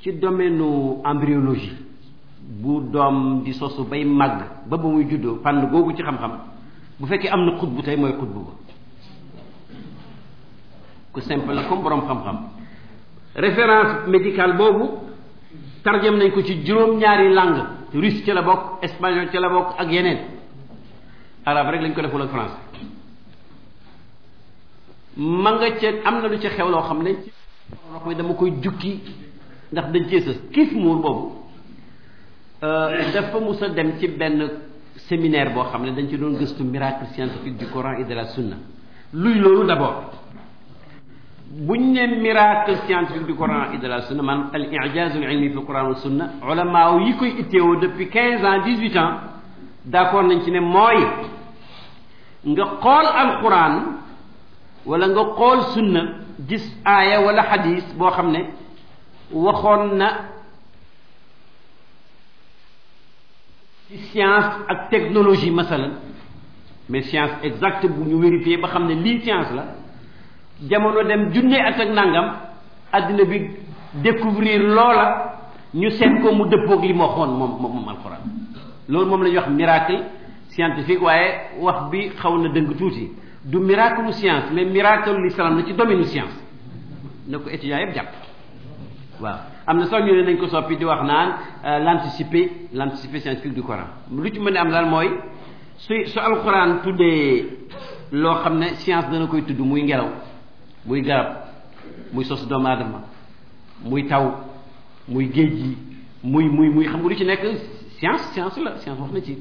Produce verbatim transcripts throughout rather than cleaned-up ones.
ci domaine embryologie bu doom di sosu bay màgg ba ba muy juddoo fànn googu ci xam-xam bu fekkee am na xutbu tey mooy xutbu ba ku simple la comme borom xam-xam référence médicale boobu tarjam nañ ko ci juróom-ñaari langue russe ci la bokk espagnol ci la bokk ak yeneen arabe rek lañ ko deful ak français ma nga ca am na lu ca xew loo xam ne ci wax mi dama koy jukki ndax dañ cee sës kiif muur boobu dafa mus a dem ci benn séminaire boo xam ne dañ ci doon gëstu miracle scientifique du Coran et de la Sunna luy loolu d'abord buñ ne miracle scientifique du Coran et de la Sunna man al i'jaz al ilmi fi Coran wa Sunna ulama yi koy itteewoo depuis quinze ans dix-huit ans d'accord nañ ci ne mooy nga xool al Quran wala nga xool sunna gis aaya wala xadis boo xam ne waxoon na ci science ak technologie masalan mais science exacte bu ñu vérifier ba xam ne lii science la jamono dem junne at ak nangam addina bi découvrir loola ñu seet ko mu dëppoog li mu waxoon moom moom alxuraan loolu moom la ñuy wax miracle scientifique waaye wax bi xaw na dëng tuuti du miracle science mais miracle l'islam la ci domaine science na ko étudiants yëpp jàpp waaw am na sax ñu ne nañ ko soppi di wax naan l'anticipé l'anticipé scientifique du Coran lu ci mën a am daal mooy su su alxuraan tuddee loo xam ne science dana koy tudd muy ngelaw muy garab muy sos doomu aadama muy taw muy géej gi muy muy muy xam nga lu ci nekk science science la science wax na ci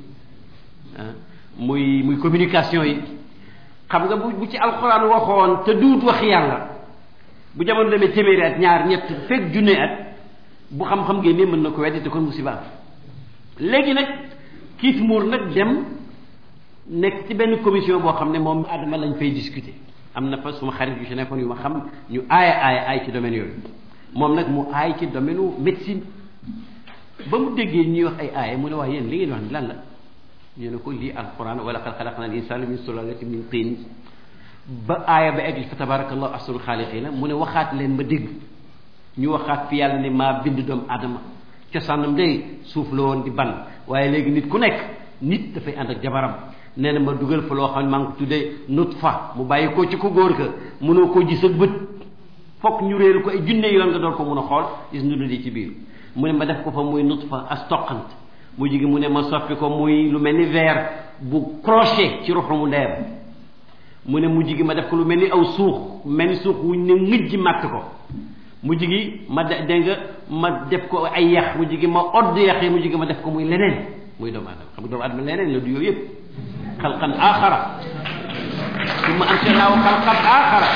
muy muy communication yi xam nga bu bu ci alxuraan waxoon te duut wax yàlla bu jamono demee téeméeri at ñaar ñett fekk junne at bu xam-xam génnee mën na ko weddi te kon musiba léegi nag kiit muur nag dem nekk ci benn commission boo xam ne moom adama lañ fay discuter am na fa suma xarit yu ci nekkoon yu ma xam ñu aaya aaya aay ci domaine yooyu moom nag mu aay ci domaine u médecine ba mu déggee ñuy wax ay aaya mu ne wax yéen li ngeen wax ni lan la ñu ne ko lii alquran wa laqad xalaqna al insana min sulalatin min tin ba aaya ba egg fa tabarakallahu ahsanul xaaliqiina mu ne waxaat leen ma dégg ñu waxaat fi yàlla ne maa bind doomu aadama cosaanam day suuf la woon di ban waaye léegi nit ku nekk nit dafay ànd ak jabaram nee na ma dugal fa loo xam ne maa ngi ko tuddee nutfa mu bàyyi ko ci ku góor ka mënoo koo gis ak bët fokk ñu réer ko ay junne yoon nga door ko mun a xool gis ndu di ci biir mu ne ma def ko fa muy nutfa as toqant mu jigi mu ne ma soppi ko muy lu mel ni verre bu crochet ci ruxu mu ndeem mu ne mu jigi ma def ko lu mel ni aw suux mel ni suux wuñ ne ngëj màtt ko mu jigi ma de dégg nga ma def ko ay yax mu jigi ma odd yax yi mu jigi ma def ko muy leneen muy doomu aadama xam nga doomu aadama leneen la du yooyu yëpp xalqan axara summa ansha'naahu xalqan axara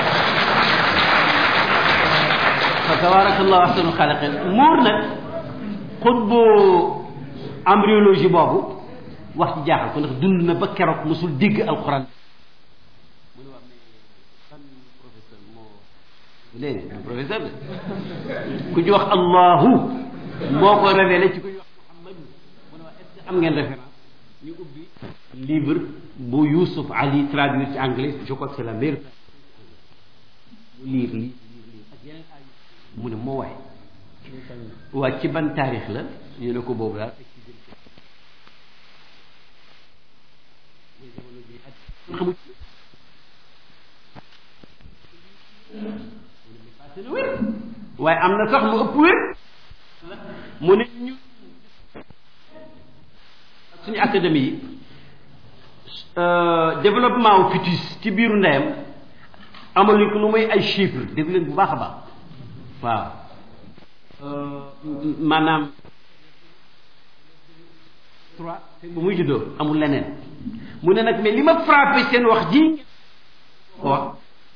fa tabarakallahu ahsanul xaaliqiin muur nag xutbu embryologie boobu wax ci jaaxal ko ndax dund na ba keroog mosul dégg alquran mu ne wax ne ban professeur moo léegi professeur de ku ñu wax allahu moo ko révélé ci ku ñu wax muhammad mu ne wax est-ce que am ngeen référence ñu ubbi livre bu Youssouf Ali traduit ci anglais je crois que c'est la meilleure mu lire lii ak yeneen ay mu ne moo waay waa ci ban taarix la ñu ne ko boobu daal xamuñ waaye am na sax mu ëpp wér mu ne ñu suñu académie yi développement wu fœtus ci biiru ndeyam amaluñ ko lu muy ay chiffres dégg leen bu baax a baax waaw maanaam trois bu muy juddoo amul leneen mu ne nag mais li ma frappé seen wax ji ko wax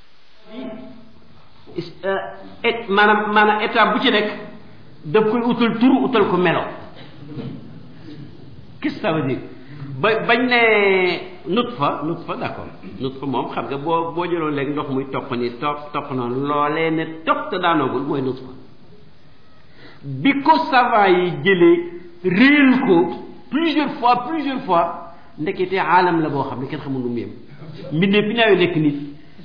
maanaam maanaam état bu ci nekk daf koy utal tur utal ko melo qu'est-ce que ça veut dire ba bañ ne nutfa nutfa d'accord nutfa moom xam nga boo boo jëloon léegi ndox muy topp ni topp topp noonu loolee ne topp te daanoogul mooy nutfa bi ko savant yi jëlee réel ko plusieurs fois plusieurs fois ndekete aalam la boo xam ne kenn xamul nu mu yem mbindee fi naayo nekk nit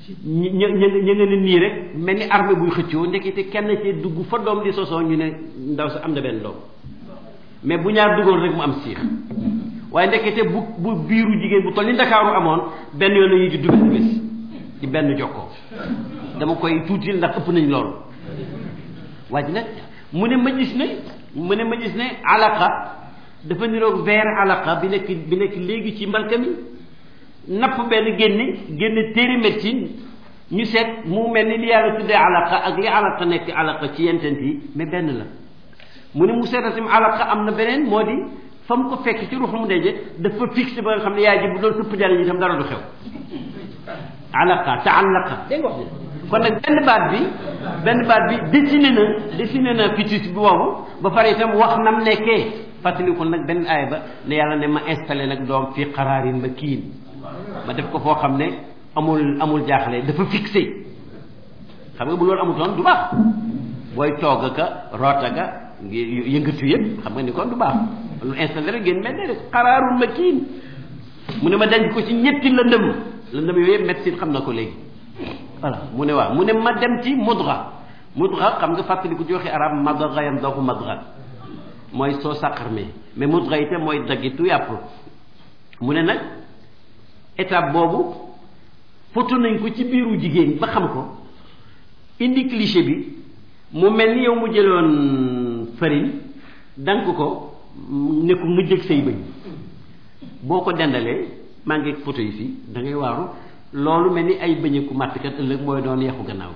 ñu ñu ñu nga ne nii rek mel ni armée buy xëccoo ndekete kenn ci dugg fa doom di sosoo ñu ne ndaw sa am na benn doom mais bu ñaar duggoon rek mu am siix waaye ndekete bu bu biiru jigéen bu toll ni Ndakaaru amoon benn yoon la ñuy juddu benn bés ci benn jokkoo dama koy tuuti ndax ëpp nañ loolu waaye nag mu ne ma gis ne mu ne ma gis ne alaqa dafa niroog verre alaqa bi nekk bi nekk léegi ci mbalka mi napp benn génne génne téere médecine ñu seet mu mel ni li yàlla tuddee alaqa ak li alaqa nekk alaqa ci yentent yi mais benn la mu ne mu seetatim alaqa am na beneen moo di fa mu ko fekk ci ruuxu mu deje dafa fixé ba nga xam ne yaay ji bu doon sëpp jariñ itam dara du xew alaqa taallaqa dégg nga wax bi kon nag benn baat bi benn baat bi dessiné na dessiné na fitis bi boobu ba pare itam wax nam nekkee fàttalikul nag benn aaya ba ne yàlla ne ma installé nag doom fii qaraarin makiin ma def ko foo xam ne amul amul jaaxle dafa fixé xam nga bu loolu amutoon du baax booy toog ka roota ga yëngatu yëpp xam nga ni kon du baax lu installé rek ngeen mel ne rek qaraarun makiin mu ne ma denc ko ci ñetti lëndëm lëndëm yooyu yëpp médecine xam na ko léegi voilà mu ne waaw mu ne ma dem ci mudra mudra xam nga fàttaliku joxe arab madra yam doo ko madra mooy soo sàqarmee mais mudra itam mooy daggitu yàpp mu ne nag étape boobu foto nañ ko ci biiru jigéen ba xam ko indi cliché bi mu mel ni yow mu jëloon farine dank ko ne ko nga jëg say bëñ boo ko dendalee maa ngi photo yi fii da ngay waaru loolu mel ni ay bëñeeku màttkat ëllëg mooy doon yaxu gannaaw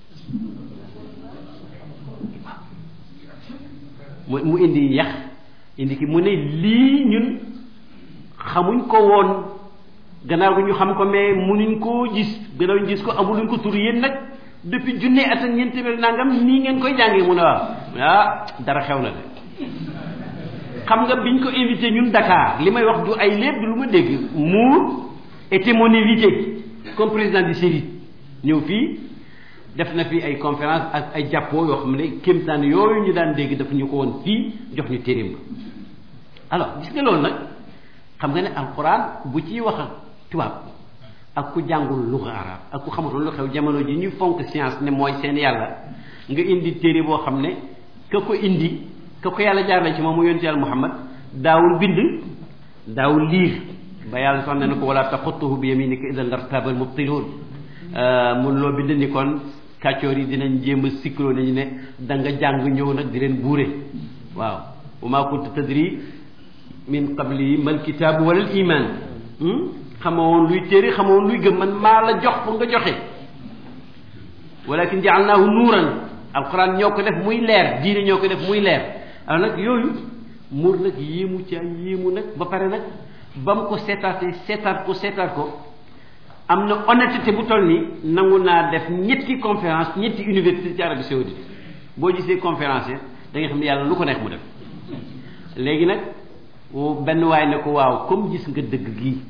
bi mu mu indi yax indi ki mu ne lii ñun xamuñ ko woon gannaaw gi ñu xam ko mais munuñ koo gis gannaaw ñu gis ko amuluñ ko tur yéen nag depuis junne at ak ñeent téeméer nangam nii ngeen koy jàngee mu ne waaw ah dara xew na de xam nga biñ ko invité ñun Dakar li may wax du ay lépp du lu ma dégg Mour était mon invité comme président du série ñëw fii def na fi ay conférence ak ay jàppoo yoo xam ne kéemtaan yooyu ñu daan dégg daf ñu ko woon fii jox ñu téeréem ba alors gis nga loolu nag xam nga ne alquran bu ciy wax ak tubaab ak ku jàngul luga arab ak ku xamatul lu xew jamono ji ñu fonk science ne mooy seen yàlla nga indi téere boo xam ne ka ko indi ka ko yàlla jaar na ci moom mu yonent yàlla Muhammad daawul bind daawul liir ba yàlla sax ne na ko wala taxutuhu bi yaminika idan lartabal mubtiluun mun loo bind ni kon kàccoor yi dinañ jéem a sikkiloo nañu ne da nga jàng ñëw nag di leen buure waaw wa maa kunta tadri min qabli mal kitaabu wala al iman xamoon luy téere xamoon luy gëm man maa la jox pour nga joxe walakin jaalnaahu nuuran alquran ñoo ko def muy leer diine ñoo ko def muy leer alors nag yooyu muur nag yéemu ca yéemu nag ba pare nag ba mu ko seetaatee seetaat ko seetaat ko am na honnêteté bu toll nii nangu naa def ñetti conférence ñetti université ci Arabie Saoudite boo gisee conférence da nga xam ne yàlla lu ko neex mu def léegi nag benn waay ne ko waaw comme gis nga dëgg gii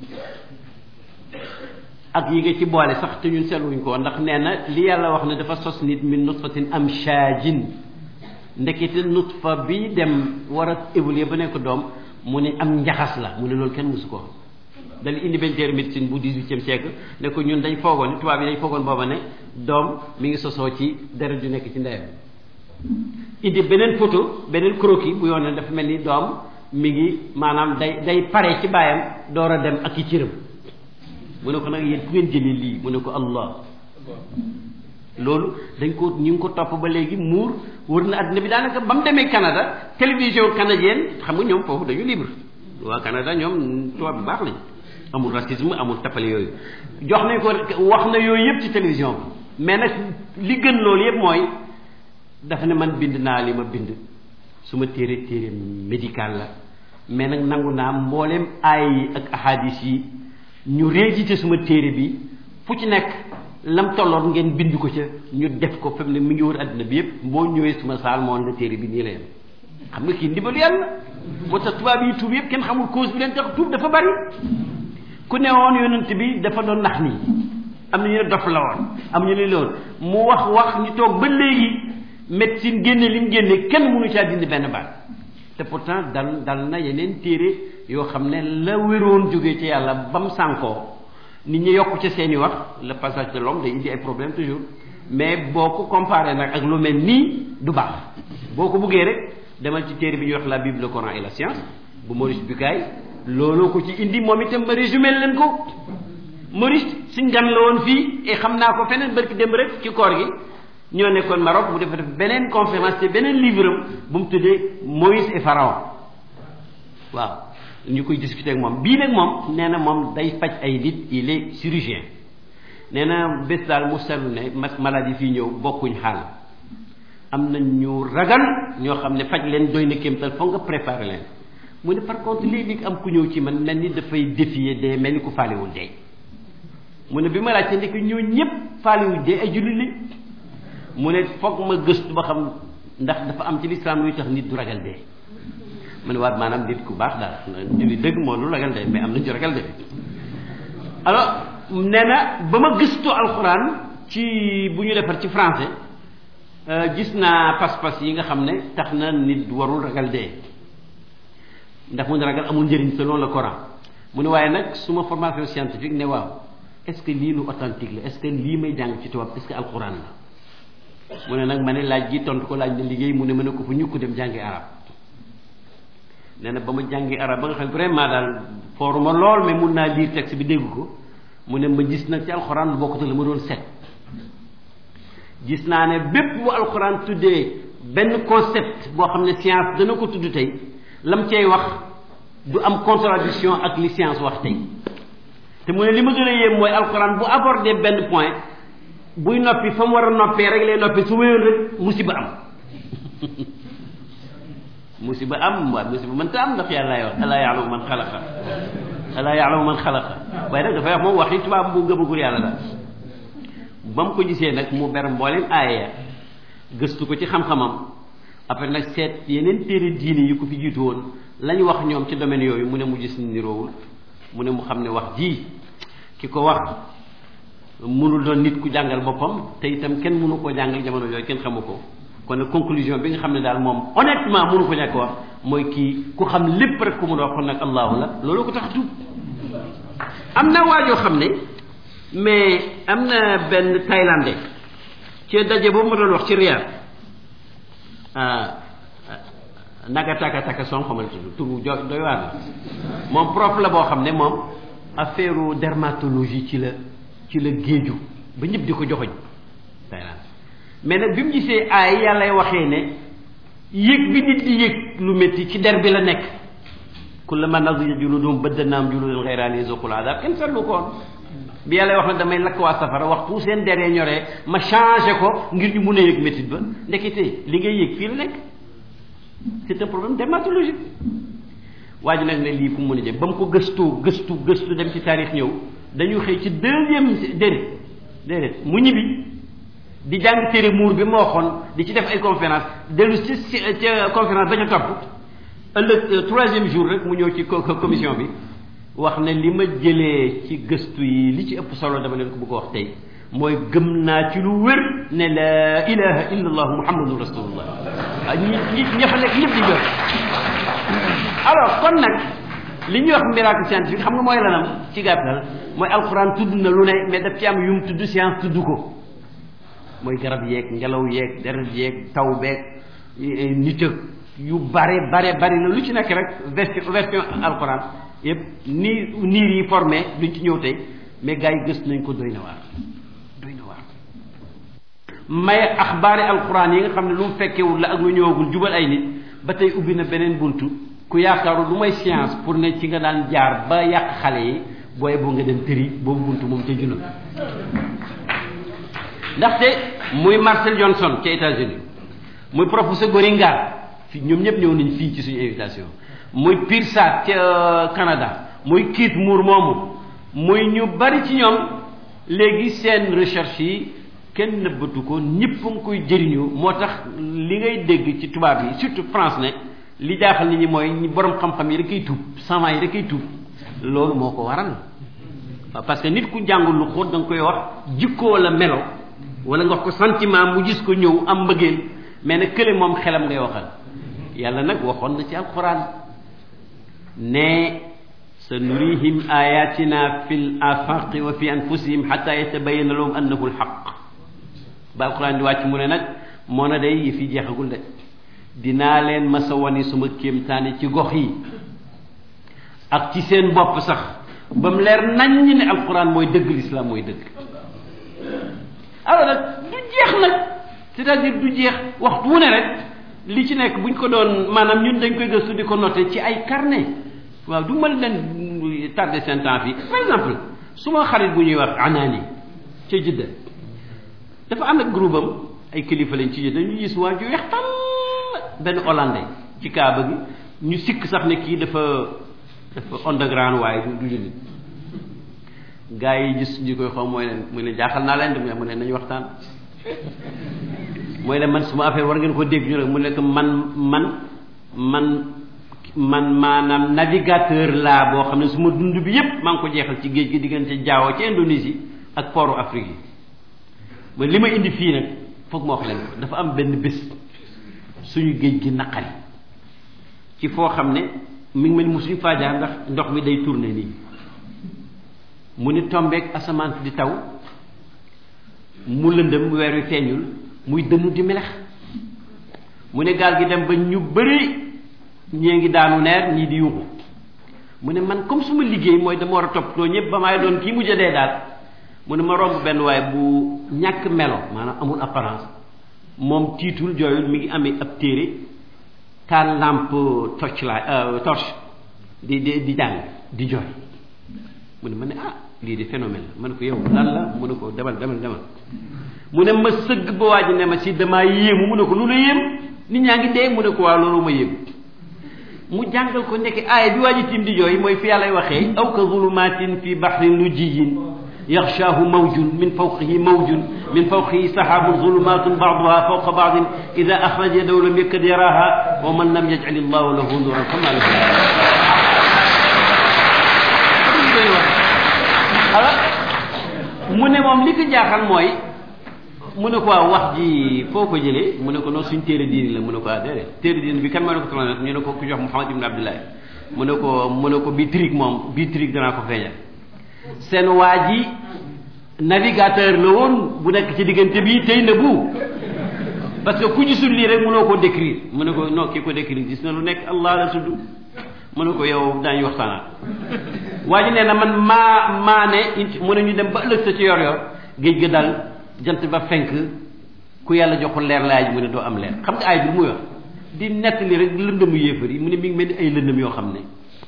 ak yi nga ci boole sax te ñun seetluwuñ ko ndax nee na li yàlla wax ne dafa sos nit min nutfatin amshajin ndekete nutfa bi dem war a évoluer ba nekk doom mu ne am njaxas la mu ne loolu kenn mësu ko dal indi benn téere médecine bu dix-huitième siècle ne ko ñun dañ foogoon tubaab yi dañ foogoon booba ne doom mi ngi sosoo ci deret ju nekk ci ndeyam indi beneen photo beneen croquis bu yoon ne dafa mel ni doom mi ngi maanaam day day pare ci baayam door a dem ak i cëram mu ne ko nag yéen fu ngeen jëlee lii mu ne ko allah loolu dañ ko ñu ngi ko topp ba léegi muur wër na àddina bi daanaka ba mu demee Canada télévision canadienne xam nga ñoom foofu dañu libre waa Canada ñoom tubaab bu baax lañ amul racisme amul tapale yooyu jox nañ ko wax na yooyu yëpp ci télévision bi mais nag li gën loolu yëpp mooy dafa ne man bind naa li ma bind su ma téere téere médical la mais nag nangu naa mbooleem aay yi ak ahadis yi ñu réédité suma téere bi fu ci nekk lam tolloon ngeen bind ko ca ñu def ko fam ne mi ngi wër àddina bi yëpp boo ñëwee suma saal moon la téere bi nii la yem xam nga kii ndibalu yàlla moo tax tubaab yi tuub yëpp kenn xamul cause bi leen tax tuub dafa bari ku ne woon yonent bi dafa doon nax nii am na ñu ne dof la woon am ñu ne loolu mu wax wax ñu toog ba léegi médecine génne li mu génne kenn mënu caa dindi benn baat te pourtant dal dal na yeneen téere yoo xam ne la wéroon jógee ci yàlla ba mu sànkoo nit ñi yokku ca seen i wax le passage de l'homme day indi ay problème toujours mais boo ko comparé nag ak lu mel nii du baax boo ko buggee rek demal ci téere bi ñuy wax la Bible le Coran et la science bu Maurice Bucaille looloo ko ci indi moom itam ma résumé leen ko Maurice suñ gan la woon fii et xam naa ko feneen barki dem rek ci koor gi ñoo nekkoon Maroc mu def def beneen conférence te beneen livre am bu mu tuddee Moïse et Pharaon waaw ñu koy discuter ak moom bii nag moom nee na moom day faj ay nit il est chirurgien nee na bés daal mu seetlu ne maladie fii ñëw bokkuñ xaal am na ñu ragal ñoo xam ne faj leen doy na kéemtal foog nga préparer leen mu ne par contre léegi am ku ñëw ci man mel ni dafay défier dee mel ni ku faalewul dee mu ne bi ma laajte ndekk ñoo ñëpp faalewul dee ay jullit lañ mu ne foog ma gëstu ba xam ndax dafa am ci lislaam luy tax nit du ragal dee mu ne waat maanaam nit ku baax daal jullit dëgg moo lu ragal dee mais am na ci ragal dee alors nee na ba ma gëstu alxuraan ci bu ñu defar ci français gis naa pas-pas yi nga xam ne tax na nit warul ragal dee ndax mu ne ragal amul njëriñ selon le Coran mu ne waaye nag suma formation scientifique ne waaw est-ce que lii lu authentique la est-ce que lii may jàng ci tubaab est-ce que alxuraan la mu ne nag ma ne laaj gi tontu ko laaj na liggéey mu ne ma ne ko fu ñukk dem jàngi arab nee na ba ma jàngi arab ba nga xam vraiment daal fooruma lool mais mun naa lire texte bi dégg ko mu ne ma gis nag ci alxuraan lu bokkut la ma doon seet gis naa ne bépp bu alxuraan tuddee benn concept boo xam ne science dana ko tudd tey lam cay wax du am contradiction ak li science wax tey te mu ne li ma gën a yéem mooy alxuraan bu abordé benn point buy noppi fa mu war a noppee rek lay noppi su wéyoon rek musiba am musiba am waaye musiba mënta am ndax yàlla wax alaa ya'lamu man xalaqa alaa ya'lamu man xalaqa waaye nag dafay wax moom waxi tubaab bu gëmagul yàlla la ba mu ko gisee nag mu ber mbooleem aaya gëstu ko ci xam-xamam après nag seet yeneen téere diine yi ko fi jiitu woon la ñu wax ñoom ci domaine yooyu mu ne mu gis ni niroowul mu ne mu xam ne wax ji ki ko wax mënul doon nit ku jàngal boppam te itam kenn mënu koo jàngal jamono yooyu kenn xamu ko kon nag conclusion bi nga xam ne daal moom honnêtement mënu ko ñàkk wax mooy kii ku xam lépp rek ku mun a wax kon nag allahu la loolu ko tax a tuub am na waajoo xam ne mais am na benn thaïlandais ci daje boobu ma doon wax ci Riyad naga taka taka son xamal tudd turu jo doy waar la moom prof la boo xam ne moom affaire dermatologie ci la ci la géeju ba ñëpp di ko joxoñ Thaïlande mais nag bi mu gisee aay yàllay waxee ne yëg bi nit di yëg lu métti ci der bi la nekk kullamaa nadijat juluuduhum baddalnaahum juluudan ghayrahaa liyazuuqul azaab kenn seetlu ko woon bi yàllay wax ne damay lakk waa safara waxtu seen deree ñoree ma changé ko ngir ñu mun a yëg métit ba ndekete li ngay yëg fii la nekk c'est un problème dermatologique waa ji nag ne lii fu mu mën a jëm ba mu ko gëstoo gëstu gëstu dem ci taarix ñëw dañu xëy ci deuxième déedéet déedéet mu ñibbi di jàng téere muur bi ma waxoon di ci def ay conférence dellu ci ca conférence ba ca topp ëllëg troisième jour rek mu ñëw ci commission bi wax ne li ma jëlee ci gëstu yi li ci ëpp solo dama leen ko bëgg a wax tey mooy gëm naa ci lu wér ne la ilaha illa allah muhammadun rasulullah ah ñi ñi ña fa nekk ñëpp di gëm alors kon nag li ñuy wax miracle scientifique xam nga mooy lanam ci gàttal mooy alxuraan tudd na lu ne mais daf ci am yum tudd science tudd ko mooy garab yeeg ngelaw yeeg deret yeeg taw beeg nit ak yu bare bare bari la lu ci nekk rek version version alxuraan yëpp nii niir yi formé duñ ci ñëw tey mais gars yi gëstu nañ ko doy na waar doy na waar may axbaari alxuraan yi nga xam ne lu mu fekkewul la ak lu ñëwagul jubal ay nit ba tey ubbi na beneen buntu ku yaakaaru lu may science pour ne ci nga daan jaar ba yàq xale yi booy boo nga dem tëri boobu buntu moom ca junal ndaxte muy Marcel Johnson ca États-Unis muy professeur Goringa fi ñoom ñëpp ñëw nañ fii ci suñu invitation muy Pirsat ca Canada muy Keith Moore moomu muy ñu bari ci ñoom léegi seen recherche yi kenn nëbbatu ko ñëpp a ngi koy jëriñoo moo tax li ngay dégg ci tubaab yi surtout France ne li jaaxal nit ñi mooy ñi borom xam-xam yi rek ay tuub savant yi rek ay tuub loolu moo ko waral waaw parce que nit ku jàngul lu xóot da nga koy wax jikkoo la melo wala nga wax ko sentiment mu gis ko ñëw am mbëggeel mais nag kële moom xelam ngay waxal yàlla nag waxoon na ci alxuraan ne sanurihim ayatina fil afaqi wa fi anfusihim hatta yatabayyana lahum annahu alhaq ba alquran di wàcc mu ne nag moo na day yi fi jeexagul de dinaa leen masa wani suma kéemtaane ci gox yi ak ci seen bopp sax ba mu leer naññ ne alquran mooy dëgg l'islam mooy dëgg alors nag du jeex nag c'est-à-dire du jeex waxtu wu ne rek li ci nekk buñ ko doon maanaam ñun dañ koy gëstu di ko noté ci ay carnet waaw du mën leen tardé seen temps fii par exemple su ma xarit bu ñuy wax anaani ca Jidda dafa ànd ak groupe am ay kilifa lañ ci Jidda ñu gis waa ju weex tàll benn hollandais ci kaaba gi ñu sikk sax ne kii dafa dafa underground waaye du du jullit gars yi gis ñu koy xaw mooy leen muy leen jaaxal naa leen de mu ne nañu waxtaan mooy leen man suma affaire war ngeen ko dégg ñu rek mu nekk man man man man maanaam navigateur laa boo xam ne suma dund bi yépp maa ngi ko jeexal ci géej gi diggante Jaawo ci Indonésie ak port Afrique yi ma li ma indi fii nag foog ma wax leen ko dafa am benn bés suñu géej gi naqari ci foo xam ne mi ngi mel mu suñu faajaar ndax ndox mi day tourner nii mu ni tombeek asamaan di taw mu lëndëm weer wi feeñul muy dënnu di melex mu ne gaal gi dem ba ñu bëri ñee ngi daanu neer ñii di yuuxu mu ne man comme suma liggéey mooy dama war a toppatoo ñëpp ba maay doon kii mujj dee daal mu ne ma romb benn waaye bu ñàkk melo maanaam amul apparence moom tiitul jooyul mi ngi amee ab téere taal lampe torche la torche di di di jàng di jooy mu ne ma ne ah lii de phénomène la ma ne ko yow lan la mu ne ko demal demal demal mu ne ma sëgg ba waa ji ne ma si damaa yéemu mu ne ko lu la yéem nit ñaa ngi dee mu ne ko waaw loolu ma yéem mu jàngal ko nekk aaya bi waa ji tim di jooy mooy fi yàlla waxee aw ka zulumatin fi bahrin lujjiyin yaxshaahu mawjun min fawqihi mawjun min fawqihi sahabun zulumatun ba'duha fawqa ba'din ida axraja yadahu lam yakad yaraha wa man lam yaj'al illahu lahu nuran fama lahu mu ne moom li ko jaaxal mooy mu ne ko waaw wax ji foo ko jëlee mu ne ko noonu suñ téere diini la mu ne ko ah déedéet téere diini bi kan moo ne ko transmettre ñu ne ko ku jox Muhammad ibn Abdullahi mu ne ko mu ne ko bii trick moom bii trick danaa ko feeñal seen waa ji navigateur la woon bu nekk ci diggante bii tey na bu parce que ku gisul lii rek mënoo koo décrire mu ne ko non kii ko décrire gis na lu nekk Allah la tudd mu ne ko yow daañu waxtaanaat waa ji nee na man maa maa ne mu ne ñu dem ba ëllëg sa ci yor yor géej ga dal jant ba fenk ku yàlla joxul leer laaj mu ne doo am leer xam nga ay bi muy wax di nettali rek lëndëmu yéefar yi mu ne mi ngi mel ni ay lëndëm yoo xam ne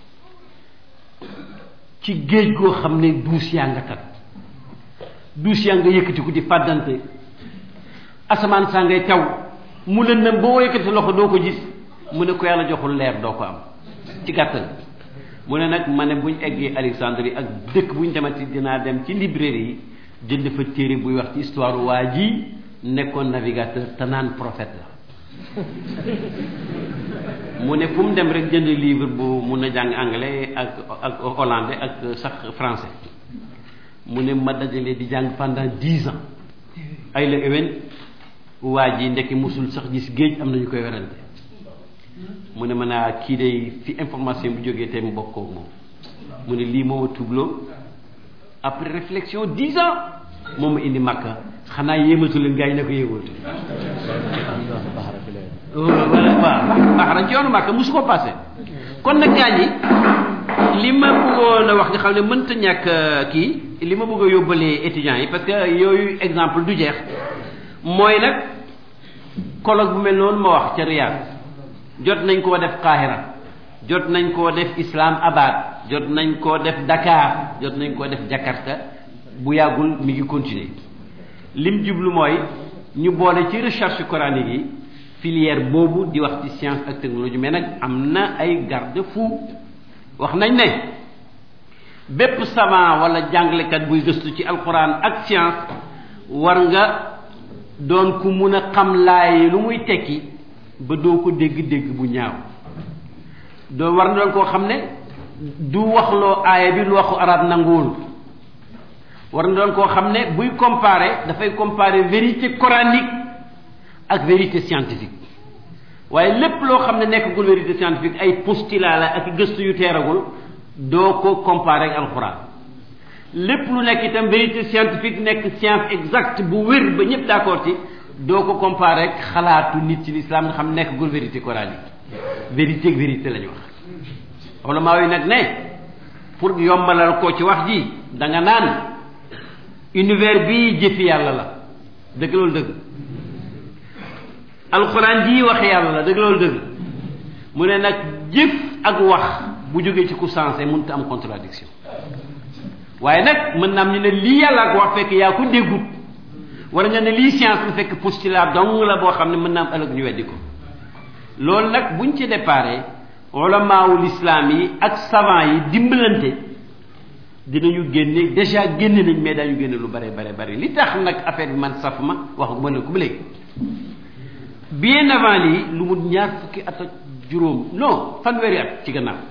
ci géej goo xam ne duus yaa nga tat duus yaa nga yëkkati ku di fàddante asamaan saa ngay taw mu lëndëm boo yëkkati loxo doo ko gis mu ne ko yàlla joxul leer doo ko am ci gàttal mu ne nag ma ne buñ eggee Alexandrie ak dëkk buñ demati dinaa dem ci librairie yi jënd fa téere buy wax ci histoire waa ji nekkoon navigateur te naan prophète la mu ne fu mu dem rek jënd livre bu mun a jàng anglais ak ak hollandais ak sax français mu ne ma dajalee di jàng pendant dix ans ay la ewen waa ji ndekki musul sax gis géej am nañu koy werante mu ne ma naa kii day fi information bu jógee tey mu bokk koog moom mu ne lii moo ma tubloo après réflexion dix ans moom ma indi Makka xanaa yéematu leen gars yi ne ko yéematu voilà waaw baax na ci yoonu Makka mosu ko passé kon nag gars yi li ma bëggoon a wax nga xam ne mënta ñàkk kii li ma bëgg a yóbbalee étudiants yi parce que yooyu exemple du jeex mooy nag colloque bu mel noonu ma wax ca Riyad jot nañ koo def Qahira jot nañ koo def Islam Abad jot nañ koo def Dakar jot nañ koo def Jakarta bu yàggul mi ngi continuer lim jublu mooy ñu boole ci recherche coranique yi filière boobu di wax ci science ak technologie mais nag am na ay garde-fou wax nañ ne bépp savant wala jàngalekat buy gëstu ci alquran ak science war nga doon ku mun a xam laay lu muy tekki ba doo ko dégg-dégg bu ñaaw doo war na doon koo xam ne du waxloo aaya bi lu waxu arab nanguwul war na doon koo xam ne buy comparer dafay comparer vérité coranique ak vérité scientifique waaye lépp loo xam ne nekkagul vérité scientifique ay postulat la ak gëstu yu teeragul doo ko comparer ak alxuraan lépp lu nekk itam vérité scientifique nekk science exacte bu wér ba ñëpp d'accord ci doo ko comparer ak xalaatu nit ci l'islam nga xam nekk gul vérité coranique vérité ak vérité la ñu wax ulama yi nag ne pour yombalal ko ci wax ji da nga naan univers bii jëfi yàlla la dëgg loolu dëgg alxuraan ji wax yàlla la dëgg loolu dëgg mu ne nag jëf ak wax bu jógee ci ku sensé mënut am contradiction waaye nag mën na am ñu ne lii yàlla ak wax fekk yaa ko déggut wala nga ne lii science la fekk postulat dong la boo xam ne mën na am ëllëg ñu weddi ko loolu nag buñ ci déparé ulamaawu l'islam yi ak savant yi dimbalante dinañu génne déjà génne nañ mais dañu génne lu bare bare bare li tax nag affaire bi man saf ma wax ma ne ko ba léegi bien avant lii lu mu ñaar fukki at ak juróom non fanweeri at ci gannaaw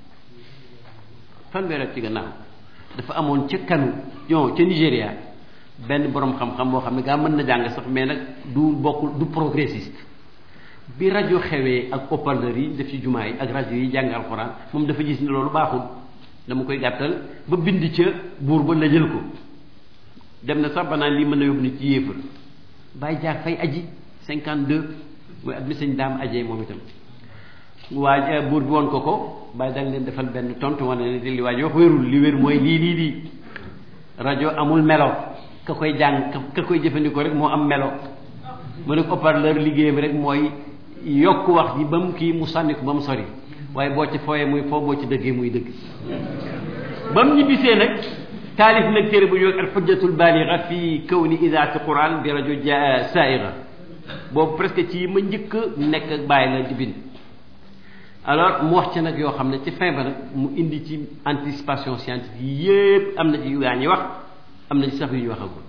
fanweeri at ci gannaaw dafa amoon ca Kano non ca Nigéria benn borom xam-xam boo xam ne gaa mën na jàng sax mais nag du bokkul du progressiste bi rajo xewee ak haut-parleur yi def ci jumaa yi ak rajo yi jàng alxuraan moom dafa gis ni loolu baaxul dama koy gàttal ba bind ca buur ba la jël ko dem na sax ba naan lii mën na yóbbu nit ci yéefar bàyyi jaar fay aji cinquante deux mooy at mi sëñ daam ajee moom itam waa buur bi woon ko ko bàyyi dañ leen defal benn tontu wane ne li waaj wax wérul li wér mooy lii lii lii rajo amul melo ka koy jàng ka koy jëfandikoo rek moo am melo mu ne haut-parleur liggéeyam rek mooy yokk wax ji ba mu kii mu sànni ko ba mu sori waaye boo ci fooyee muy foo boo ci dëggee muy dëgg ba mu ñibbisee nag taalif nag téere bu ñëw al hujjatul baligha fi kawni idaati quran bi rajo saira boobu presque ci ma njëkk nekk ak bàyyi la di bind alors mu wax ci nag yoo xam ne ci fin ba nag mu indi ci anticipation scientifique yépp am na ci yu gaa ñi wax am na ci sax yu ñu waxagul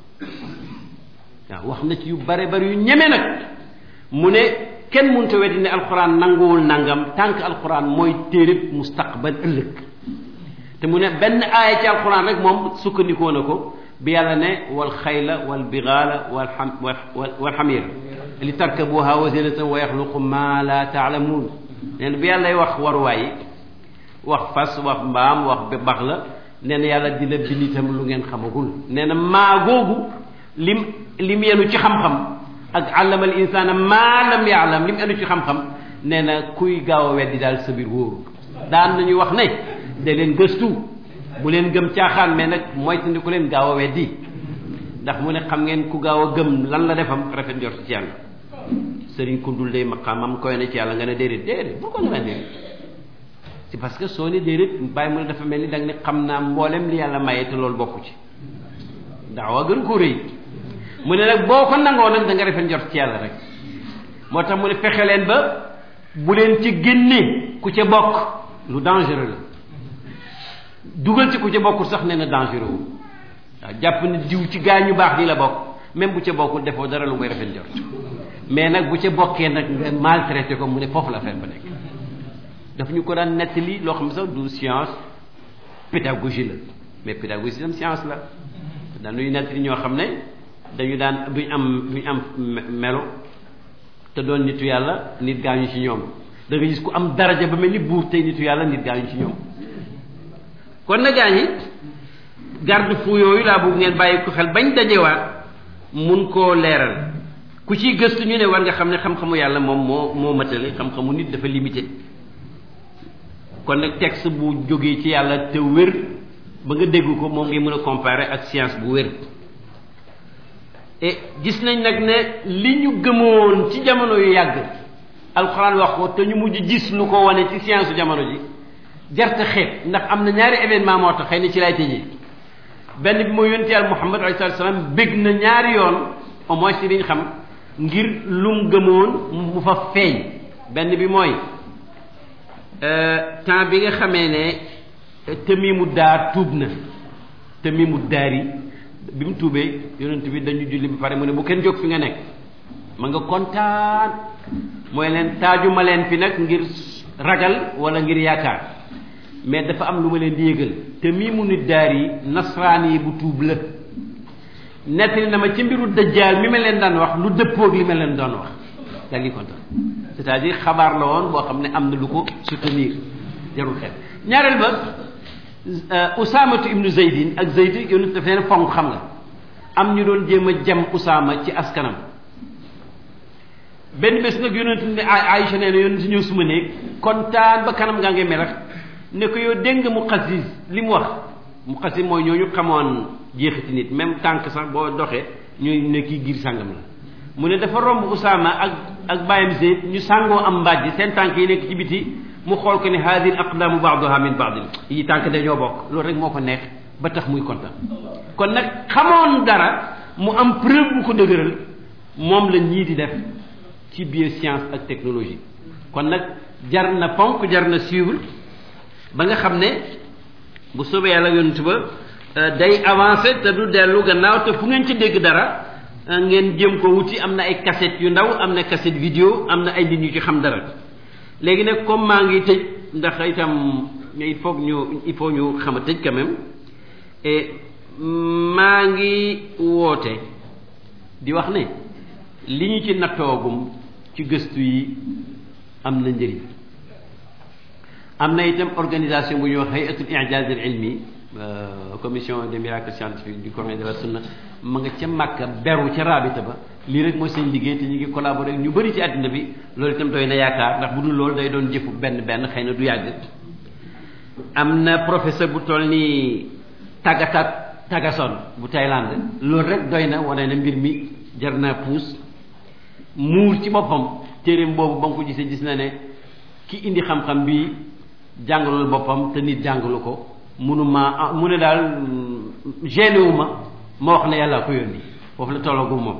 waaw wax na ci yu bare bare yu ñeme nag mu ne kenn mënut a weddi ne alxuraan nanguwul nangam tànk alxuraan mooy téereb mustaqbal ëllëg te mu ne benn aaya ci alxuraan rek moom sukkandikoo na ko bi yàlla ne wal xayla wal bigaala wal xam wal xamira li tarkabuha wa zinatan wa yaxluqu ma la taalamuun nee na bi yàllay wax waruwaay yi wax fas wax mbaam wax bax la nee na yàlla dina bind itam lu ngeen xamagul nee na maa googu lim lim yenu ci xam-xam ak allama al insana maa lam yaalam lim yenu ci xam-xam nee na kuy gaaw a weddi daal sa biir wóoru daan nañu wax ne da leen gëstu bu leen gëm caaxaan mais nag moytandi ku leen gaaw a weddi ndax mu ne xam ngeen ku gaaw a gëm lan la defam rafet njort ci yàlla sëriñ kundul day maqaamam koy na ci yàlla nga ne déedéet déedéet bu ko nga ne déedéet c'est parce que soo ne déedéet bàyyi mu ne dafa mel ni da nga ne xam naa mboolem li yàlla maye te loolu bokku ci daawa gën ko rëy mu ne nag boo ko nangoo nag da nga rafet njort ci yàlla rek moo tax mu ne fexe leen ba bu leen ci génne ku ca bokk lu dangereux la dugal ci ku ca bokkul sax nee na dangereux wu waaw jàpp ne diw ci gaa ñu baax ni la bokk même bu ca bokkul defoo dara lu muy rafet njort mais nag bu ca bokkee nag nga maltraité ko mu ne foofu la affaire ba nekk daf ñu ko daan nettali loo xam ne sax du science pédagogie la mais pédagogie tam science la dañuy nettali ñoo xam ne dañu daan duñ am duñ am melo te doon nitu yàlla nit gaañu ci ñoom da nga gis ku am daraja ba mel ni buur tey nitu yàlla nit gaañu ci ñoom kon na gaañi garde fou yooyu laa bëgg ngeen bàyyi ko xel bañ dajewaat mun koo leeral ku ciy gëstu ñu ne war nga xam ne xam-xamu yàlla moom moo moo matale xam-xamu nit dafa limité kon nag texte bu jógee ci yàlla te wér ba nga dégg ko moom ngay mën a comparer ak science bu wér et gis nañ nag ne li ñu gëmoon ci jamono yu yàgg alxuraan wax ko te ñu mujj gis lu ko wane ci science jamono ji jarte xeet ndax am na ñaari événement moo tax xëy na ci lay tëjee benn bi mooy yonent yàlla Muhammad alayhi salaatu salaam bég na ñaari yoon au moins ci liñ xam ngir lum gëmoon mu fa feeñ benn bi mooy temps bi nga xamee ne Tamiimu Daar tuub na Tamiimu Daar yi bi mu tuubee yonent bi dañu julli bi pare mu ne bu kenn jóg fi nga nekk ma nga kontaan mooy leen taaju ma leen fi nag ngir ragal wala ngir yaakaar mais dafa am lu ma leen di yëgal Tamiimu nit Daar yi nasraan yi bu tuub la nettali na ma ci mbiru dajjaal mi ma leen daan wax lu dëppoog li ma leen doon wax daa ngi kontaan c'est-à-dire xabaar la woon boo xam ne am na lu ko soutenir jarul xel ñaareel ba Usaamatu ibnu Zaydin ak Zayd yonent daf leen fonk xam nga am ñu doon jéem a jam Usaama ci askanam benn bés nag yonent ne Aïcha nee na yonent ñëw suma néeg kontaan ba kanam ngaa ngi melax ne ko yow dégg nga Muqasis li mu wax Muqasis mooy ñooñu xamoon jeexiti nit même tànk sax boo doxee ñuy ne kii giir sàngam la mu ne dafa romb Usaama ak ak bàyyam Zayd ñu sàngoo am mbàjj seen tànk yi nekk ci biti mu xool ko ne haadihi aqdaamu ba'duha min ba'din yi tànk dañoo bokk loolu rek moo ko neex ba tax muy kontaan kon nag xamoon dara mu am preuve bu ko dëgëral moom la ñii di def ci biir science ak technologie kon nag jar na ponk jar na suivre ba nga xam ne bu soobee yàlla yonent ba day avancé te du dellu gannaaw te fu ngeen ci dégg dara ngeen jëm ko wuti am na ay cassette yu ndaw am na cassette vidéo am na ay nit ñu ci xam dara léegi nag comme maa ngi tëj ndax itam il faut ñu il faut ñu xam a tëj quand même et maa ngi woote di wax ne li ñu ci nattoogum ci gëstu yi am na njëriñ am na itam organisation bu ñuy wax hayatul i'jaz al ilmi commission des miracles scientifiques du Coran de la Sunna ma nga ca Makka beru ca rabita ba lii rek mooy seen liggéey te ñu ngi collaborer ñu bëri ci àddina bi loolu itam doy na yaakaar ndax bu dul loolu day doon jëfu benn benn xëy na du yàgg am na professeur bu toll ni Tagata Tagason bu Thaïlande loolu rek doy na wane na mbir mi jar naa puus muur ci boppam téereem boobu ba nga ko gisee gis na ne ki indi xam-xam bi jàngalul boppam te nit jàngalu ko munuma mu ne daal gêné wu ma ma wax ne yàlla ko yónni foofu la tolloogu moom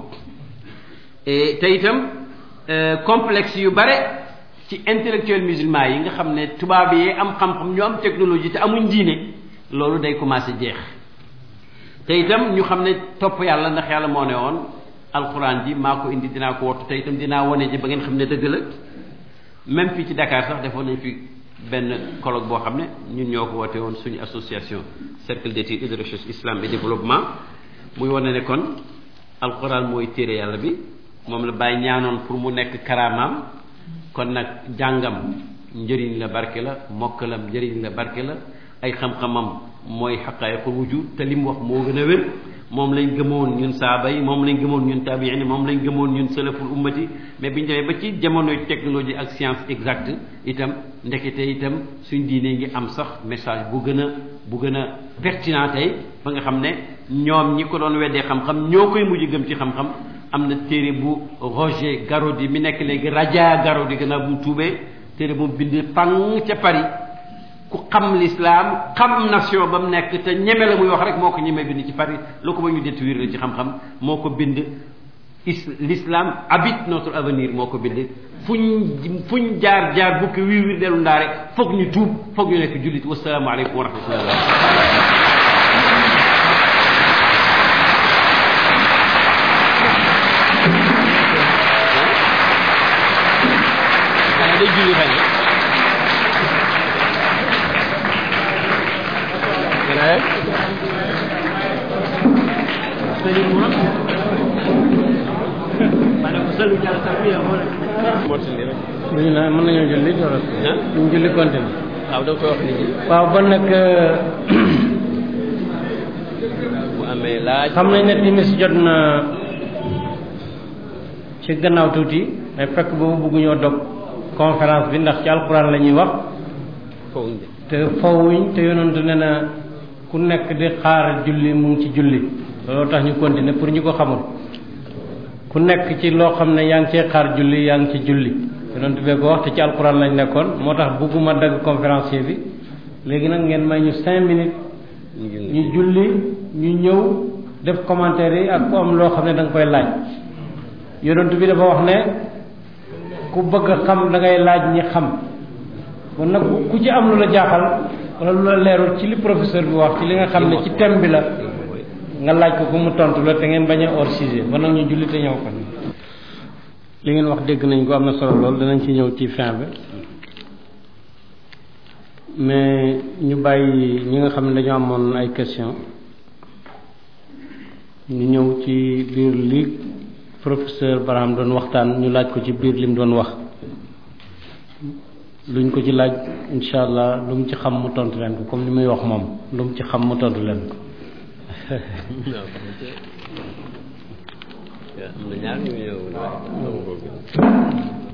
te itam complexe yu bare ci intellectuel musulman yi nga xam ne tubaab yi am xam-xam ñu am technologie te amuñ diine loolu day commencé jeex te itam ñu xam ne topp yàlla ndax yàlla moo ne woon alquran ji maa ko indi dinaa ko wattu te itam dinaa wane ji ba ngeen xam ne dëgg la même fii ci Dakar sax defoon nañ fi benn colloque boo xam ne ñun ñoo ko woote woon suñu association cercle d'études et de recherche islam et développement muy wane ne kon alquran mooy téere yàlla bi moom la bàyyi ñaanoon pour mu nekk karaamaam kon nag jàngam njëriñ la barke la mokkalam njëriñ la barke la ay xam-xamam mooy xaqaayiqul wujud te li mu wax moo gën a wér moom lañ gëmoon ñun saaba yi moom lañ gëmoon ñun taabiin moom lañ gëmoon ñun salaful ummati mais biñu demee ba ci jamonoy technologie ak science exacte itam ndekete itam suñ diine ngi am sax message bu gën a bu gën a pertinent tey ba nga xam ne ñoom ñi ko doon weddee xam-xam ñoo koy mujj gëm ci xam-xam am na téere bu Roger Garaudy mi nekk léegi Raja Garaudy gannaaw bu mu tuubee téere bu mu bind pang ca Paris ku xam l'islam xam nation ba mu nekk te ñeme la muy wax rek moo ko ñemee bind ci Paris loo ko ba ñu détruire la ci xam-xam moo ko bind is l'islam habite notre avenir moo ko bind fuñ fuñ jaar jaar bukki wii wii dellu ndaa rek foog ñu tuub foog ñu nekk jullit wasalaamu aleykum wa rahmatullah day julli xëy ñu ne mën nañoo julli wala ñu julli continue waaw da koy wax nit ñi waaw bon nag bu amee laaj xam nañ ne timis jot na ci gannaaw tuuti mais fekk boobu bëgguñoo dog conférence bi ndax ci alxuraan la ñuy wax te fawuñ te yonentu ne na ku nekk di xaar julli mu ngi ci julli looloo tax ñu continuer pour ñu ko xamul ku nekk ci loo xam ne yaa ngi cee xaar julli yaa ngi ci julli yonentu bee ko wax te ci alxuraan lañ nekkoon moo tax bëgguma dagg conférencier bi léegi nag ngeen may ñu cinq minutes ñu julli ñu ñëw def commentaire yi ak ku am loo xam ne da nga koy laaj yonentu bi dafa wax ne ku bëgg a xam da ngay laaj ñi xam kon nag ku ci am lu la jaaxal wala lu la leerul ci li professeur bi wax ci li nga xam ne ci thème bi la nga laaj ko ku mu tontu la te ngeen bañ a hors sujet ba nag ñu julli te ñëw ko li ngeen wax dégg nañ ko am na solo lool danañ ci ñëw ci fin bi mais ñu bàyyi ñi nga xam ne dañoo amoon ay question ñu ñëw ci biir li professeur Barham doon waxtaan ñu laaj ko ci biir lim doon wax luñ ko ci laaj insha allah lu mu ci xam mu tontu leen ko comme li muy wax moom lu mu ci xam mu tontu leen ko am na ñaar ñu ñëw